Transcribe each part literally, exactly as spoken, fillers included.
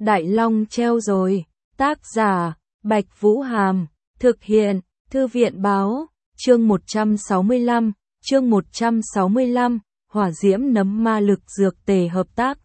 Đại Long treo rồi. Tác giả, Bạch Vũ Hàm. Thực hiện, Thư viện Báo. Chương một trăm sáu mươi lăm, chương một trăm sáu mươi lăm, hỏa diễm nấm ma lực dược tề hợp tác.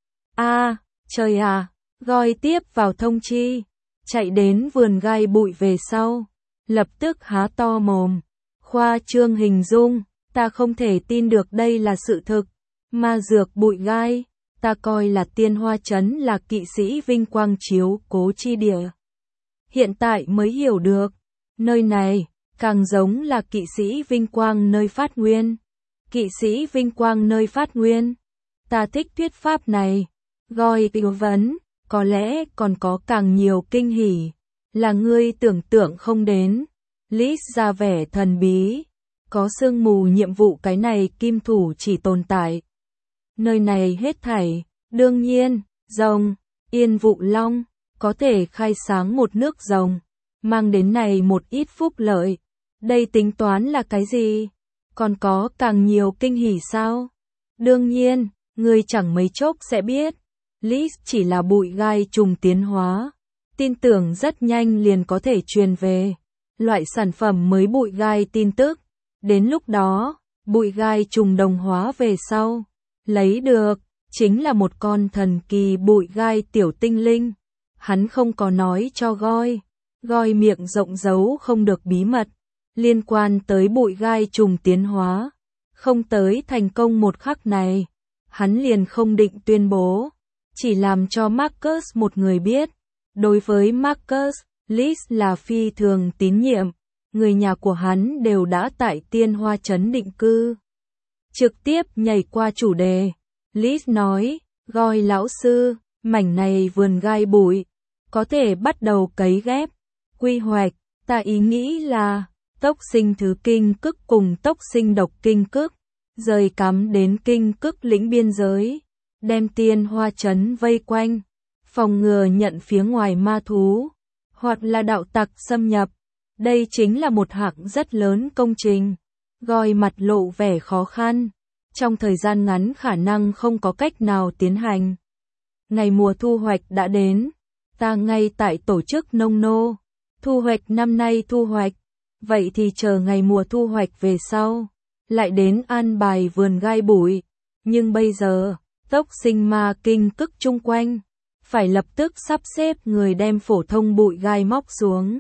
A, trời à, gọi tiếp vào thông chi. Chạy đến vườn gai bụi về sau. Lập tức há to mồm. Khoa trương hình dung, ta không thể tin được đây là sự thực. Ma dược bụi gai, ta coi là Tiên Hoa Trấn là kỵ sĩ vinh quang chiếu cố chi địa. Hiện tại mới hiểu được, nơi này, càng giống là kỵ sĩ vinh quang nơi phát nguyên. Kỵ sĩ vinh quang nơi phát nguyên. Ta thích thuyết pháp này. Gọi tư vấn, có lẽ còn có càng nhiều kinh hỉ. Là ngươi tưởng tượng không đến. Liz ra vẻ thần bí. Có sương mù nhiệm vụ cái này kim thủ chỉ tồn tại. Nơi này hết thảy, đương nhiên, rồng, Yên Vụ Long, có thể khai sáng một nước rồng. Mang đến này một ít phúc lợi. Đây tính toán là cái gì? Còn có càng nhiều kinh hỉ sao? Đương nhiên, ngươi chẳng mấy chốc sẽ biết. Liz chỉ là bụi gai trùng tiến hóa. Tin tưởng rất nhanh liền có thể truyền về. Loại sản phẩm mới bụi gai tin tức. Đến lúc đó, bụi gai trùng đồng hóa về sau. Lấy được, chính là một con thần kỳ bụi gai tiểu tinh linh. Hắn không có nói cho Goi. Goi miệng rộng giấu không được bí mật. Liên quan tới bụi gai trùng tiến hóa. Không tới thành công một khắc này. Hắn liền không định tuyên bố. Chỉ làm cho Marcus một người biết. Đối với Marcus, Liz là phi thường tín nhiệm. Người nhà của hắn đều đã tại Tiên Hoa Trấn định cư. Trực tiếp nhảy qua chủ đề. Liz nói, Goi lão sư, mảnh này vườn gai bụi. Có thể bắt đầu cấy ghép. Quy hoạch, ta ý nghĩ là tốc sinh thứ kinh cức cùng tốc sinh độc kinh cức. Rời cắm đến kinh cức lĩnh biên giới. Đem Tiên Hoa Trấn vây quanh. Phòng ngừa nhận phía ngoài ma thú. Hoặc là đạo tặc xâm nhập. Đây chính là một hạng rất lớn công trình. Goi mặt lộ vẻ khó khăn. Trong thời gian ngắn khả năng không có cách nào tiến hành. Ngày mùa thu hoạch đã đến. Ta ngay tại tổ chức nông nô. Thu hoạch năm nay thu hoạch. Vậy thì chờ ngày mùa thu hoạch về sau. Lại đến an bài vườn gai bụi. Nhưng bây giờ, tốc sinh ma kinh cức chung quanh. Phải lập tức sắp xếp người đem phổ thông bụi gai móc xuống.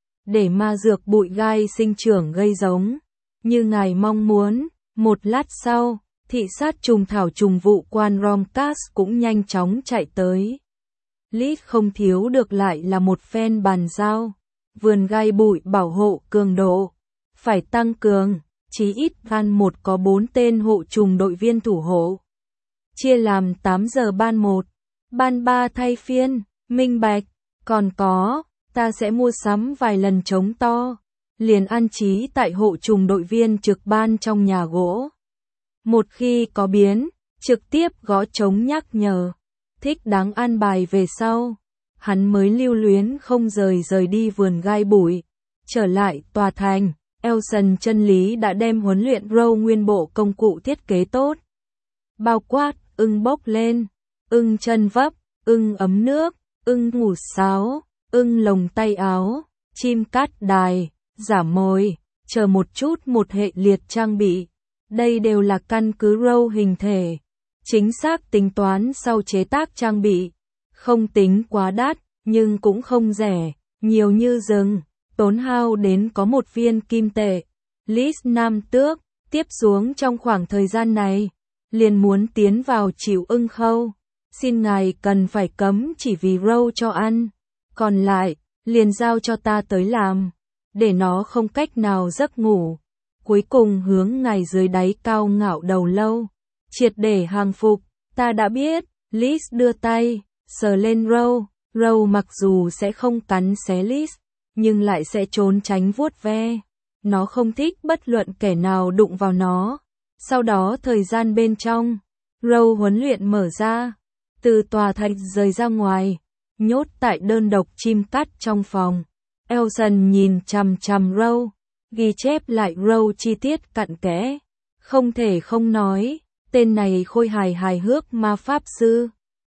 Để ma dược bụi gai sinh trưởng gây giống. Như ngài mong muốn, một lát sau, thị sát trùng thảo trùng vụ quan Romcas cũng nhanh chóng chạy tới. Liz không thiếu được lại là một phen bàn giao. Vườn gai bụi bảo hộ cường độ. Phải tăng cường, chí ít ban một có bốn tên hộ trùng đội viên thủ hộ. Chia làm tám giờ ban một, ban ba thay phiên, minh bạch. Còn có, ta sẽ mua sắm vài lần trống to. Liền an trí tại hộ trùng đội viên trực ban trong nhà gỗ. Một khi có biến, trực tiếp gõ trống nhắc nhở. Thích đáng an bài về sau. Hắn mới lưu luyến không rời rời đi vườn gai bụi. Trở lại tòa thành, Elson chân lý đã đem huấn luyện Row nguyên bộ công cụ thiết kế tốt. Bao quát, ưng bốc lên, ưng chân vấp, ưng ấm nước, ưng ngủ sáo, ưng lồng tay áo, chim cát đài, giả mồi, chờ một chút một hệ liệt trang bị. Đây đều là căn cứ Row hình thể. Chính xác tính toán sau chế tác trang bị. Không tính quá đắt, nhưng cũng không rẻ, nhiều như rừng, tốn hao đến có một viên kim tệ. Liz Nam Tước, tiếp xuống trong khoảng thời gian này, liền muốn tiến vào chịu ưng khâu. Xin ngài cần phải cấm chỉ vì Row cho ăn. Còn lại, liền giao cho ta tới làm. Để nó không cách nào giấc ngủ. Cuối cùng hướng ngài dưới đáy cao ngạo đầu lâu. Triệt để hàng phục, ta đã biết. Liz đưa tay, sờ lên Row. Row mặc dù sẽ không cắn xé Liz, nhưng lại sẽ trốn tránh vuốt ve. Nó không thích bất luận kẻ nào đụng vào nó. Sau đó thời gian bên trong, Row huấn luyện mở ra. Từ tòa thành rời ra ngoài, nhốt tại đơn độc chim cắt trong phòng. Elson nhìn chằm chằm Row, ghi chép lại Row chi tiết cặn kẽ. Không thể không nói, tên này khôi hài hài hước ma pháp sư.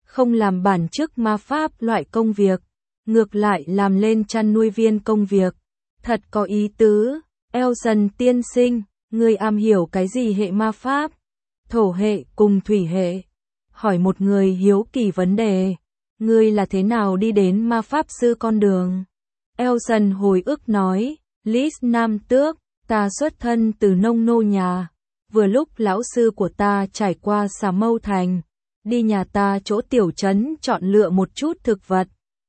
không làm bản chức ma pháp loại công việc, ngược lại làm lên chăn nuôi viên công việc. Thật có ý tứ. Elson tiên sinh, ngươi am hiểu cái gì hệ ma pháp? Thổ hệ cùng thủy hệ. Hỏi một người hiếu kỳ vấn đề. Ngươi là thế nào đi đến ma pháp sư con đường? Elson hồi ức nói, Liz Nam Tước, ta xuất thân từ nông nô nhà. Vừa lúc lão sư của ta trải qua Xà Mâu Thành, đi nhà ta chỗ tiểu trấn chọn lựa một chút thực vật.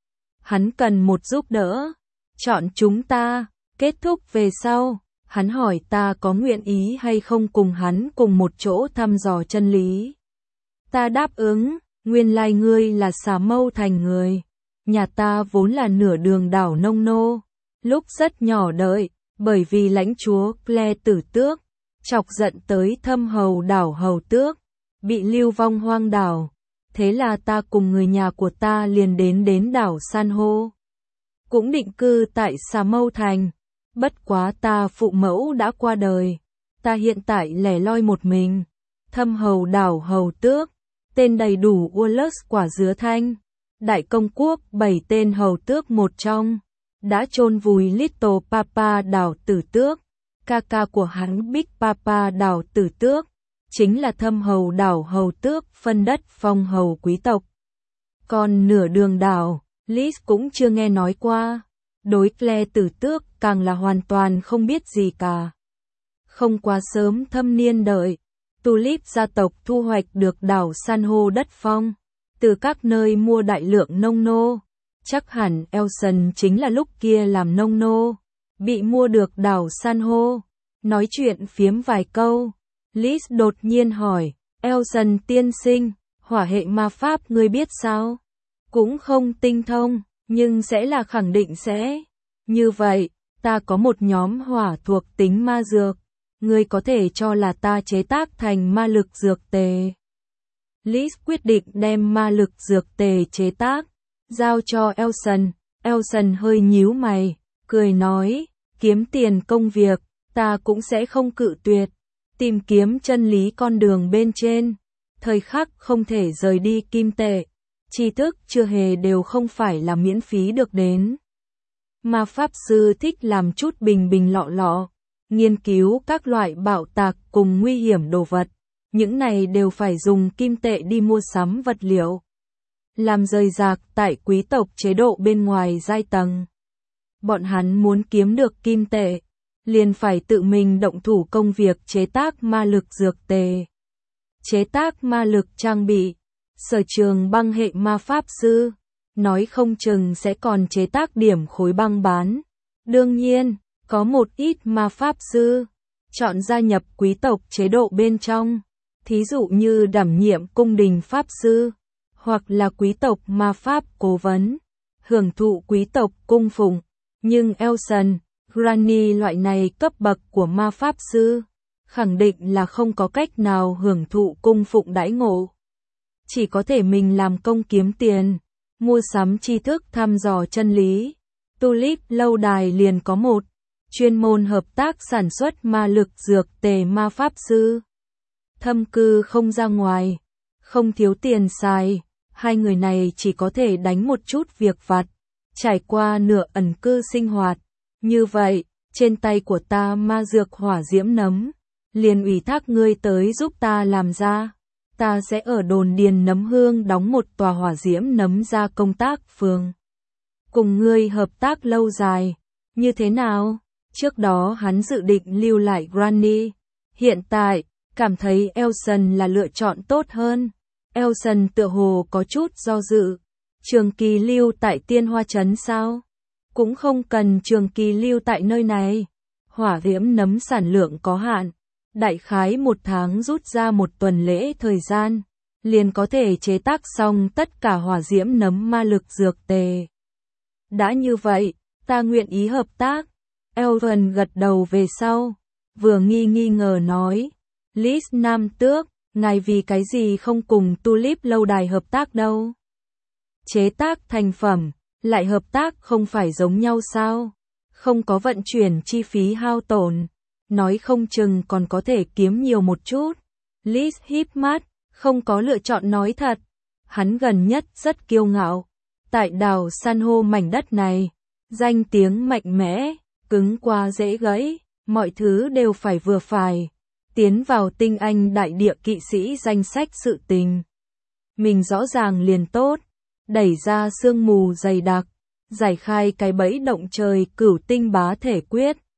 Hắn cần một giúp đỡ, chọn chúng ta. Kết thúc về sau, hắn hỏi ta có nguyện ý hay không cùng hắn cùng một chỗ thăm dò chân lý. Ta đáp ứng, nguyên lai ngươi là Xà Mâu Thành người. Nhà ta vốn là nửa đường đảo nông nô. Lúc rất nhỏ đợi, bởi vì lãnh chúa Claire Tử Tước, chọc giận tới Thâm Hầu đảo Hầu Tước, bị lưu vong hoang đảo. Thế là ta cùng người nhà của ta liền đến đến đảo San hô. Cũng định cư tại Xà Mâu Thành. Bất quá ta phụ mẫu đã qua đời. Ta hiện tại lẻ loi một mình. Thâm Hầu đảo Hầu Tước, tên đầy đủ Wallace Quả Dứa Thanh, đại công quốc bảy tên hầu tước một trong, đã chôn vùi Little Papa đảo Tử Tước. Ca ca của hắn Big Papa đảo Tử Tước, chính là Thâm Hầu đảo Hầu Tước phân đất phong hầu quý tộc. Còn nửa đường đảo, Liz cũng chưa nghe nói qua. Đối Claire Tử Tước càng là hoàn toàn không biết gì cả. Không quá sớm thâm niên đợi, Tulip gia tộc thu hoạch được đảo San hô đất phong, từ các nơi mua đại lượng nông nô. Chắc hẳn Elson chính là lúc kia làm nông nô, bị mua được đảo San hô. Nói chuyện phiếm vài câu, Liz đột nhiên hỏi, Elson tiên sinh, hỏa hệ ma pháp ngươi biết sao? Cũng không tinh thông, nhưng sẽ là khẳng định sẽ. Như vậy, ta có một nhóm hỏa thuộc tính ma dược, ngươi có thể cho là ta chế tác thành ma lực dược tề. Liz quyết định đem ma lực dược tề chế tác, giao cho Elson. Elson hơi nhíu mày, cười nói, kiếm tiền công việc, ta cũng sẽ không cự tuyệt. Tìm kiếm chân lý con đường bên trên, thời khắc không thể rời đi kim tệ. Tri thức chưa hề đều không phải là miễn phí được đến. Ma pháp sư thích làm chút bình bình lọ lọ, nghiên cứu các loại bạo tạc cùng nguy hiểm đồ vật. Những này đều phải dùng kim tệ đi mua sắm vật liệu. Làm rời rạc tại quý tộc chế độ bên ngoài giai tầng. Bọn hắn muốn kiếm được kim tệ, liền phải tự mình động thủ công việc chế tác ma lực dược tề. Chế tác ma lực trang bị. Sở trường băng hệ ma pháp sư, nói không chừng sẽ còn chế tác điểm khối băng bán. Đương nhiên, có một ít ma pháp sư chọn gia nhập quý tộc chế độ bên trong, thí dụ như đảm nhiệm cung đình pháp sư, hoặc là quý tộc ma pháp cố vấn, hưởng thụ quý tộc cung phụng. Nhưng Elson, Granny loại này cấp bậc của ma pháp sư, khẳng định là không có cách nào hưởng thụ cung phụng đãi ngộ. Chỉ có thể mình làm công kiếm tiền, mua sắm tri thức thăm dò chân lý. Tulip lâu đài liền có một chuyên môn hợp tác sản xuất ma lực dược tề ma pháp sư. Thâm cư không ra ngoài, không thiếu tiền xài, hai người này chỉ có thể đánh một chút việc vặt, trải qua nửa ẩn cư sinh hoạt. Như vậy, trên tay của ta ma dược hỏa diễm nấm, liền ủy thác ngươi tới giúp ta làm ra. Ta sẽ ở đồn điền nấm hương đóng một tòa hỏa diễm nấm ra công tác phường. Cùng ngươi hợp tác lâu dài. Như thế nào? Trước đó hắn dự định lưu lại Granny. Hiện tại, cảm thấy Elson là lựa chọn tốt hơn. Elson tựa hồ có chút do dự. Trường kỳ lưu tại Tiên Hoa Trấn sao? Cũng không cần trường kỳ lưu tại nơi này. Hỏa diễm nấm sản lượng có hạn. Đại khái một tháng rút ra một tuần lễ thời gian, liền có thể chế tác xong tất cả hỏa diễm nấm ma lực dược tề. Đã như vậy, ta nguyện ý hợp tác. Elton gật đầu về sau, vừa nghi nghi ngờ nói, Liz Nam Tước, ngài vì cái gì không cùng Tulip lâu đài hợp tác đâu? Chế tác thành phẩm, lại hợp tác không phải giống nhau sao? Không có vận chuyển chi phí hao tổn. Nói không chừng còn có thể kiếm nhiều một chút. Liz híp mắt, không có lựa chọn nói thật. hắn gần nhất rất kiêu ngạo. Tại đảo san hô mảnh đất này, danh tiếng mạnh mẽ, cứng qua dễ gãy, mọi thứ đều phải vừa phải. Tiến vào tinh anh đại địa kỵ sĩ danh sách sự tình. Mình rõ ràng liền tốt, đẩy ra sương mù dày đặc, giải khai cái bẫy động trời cửu tinh bá thể quyết.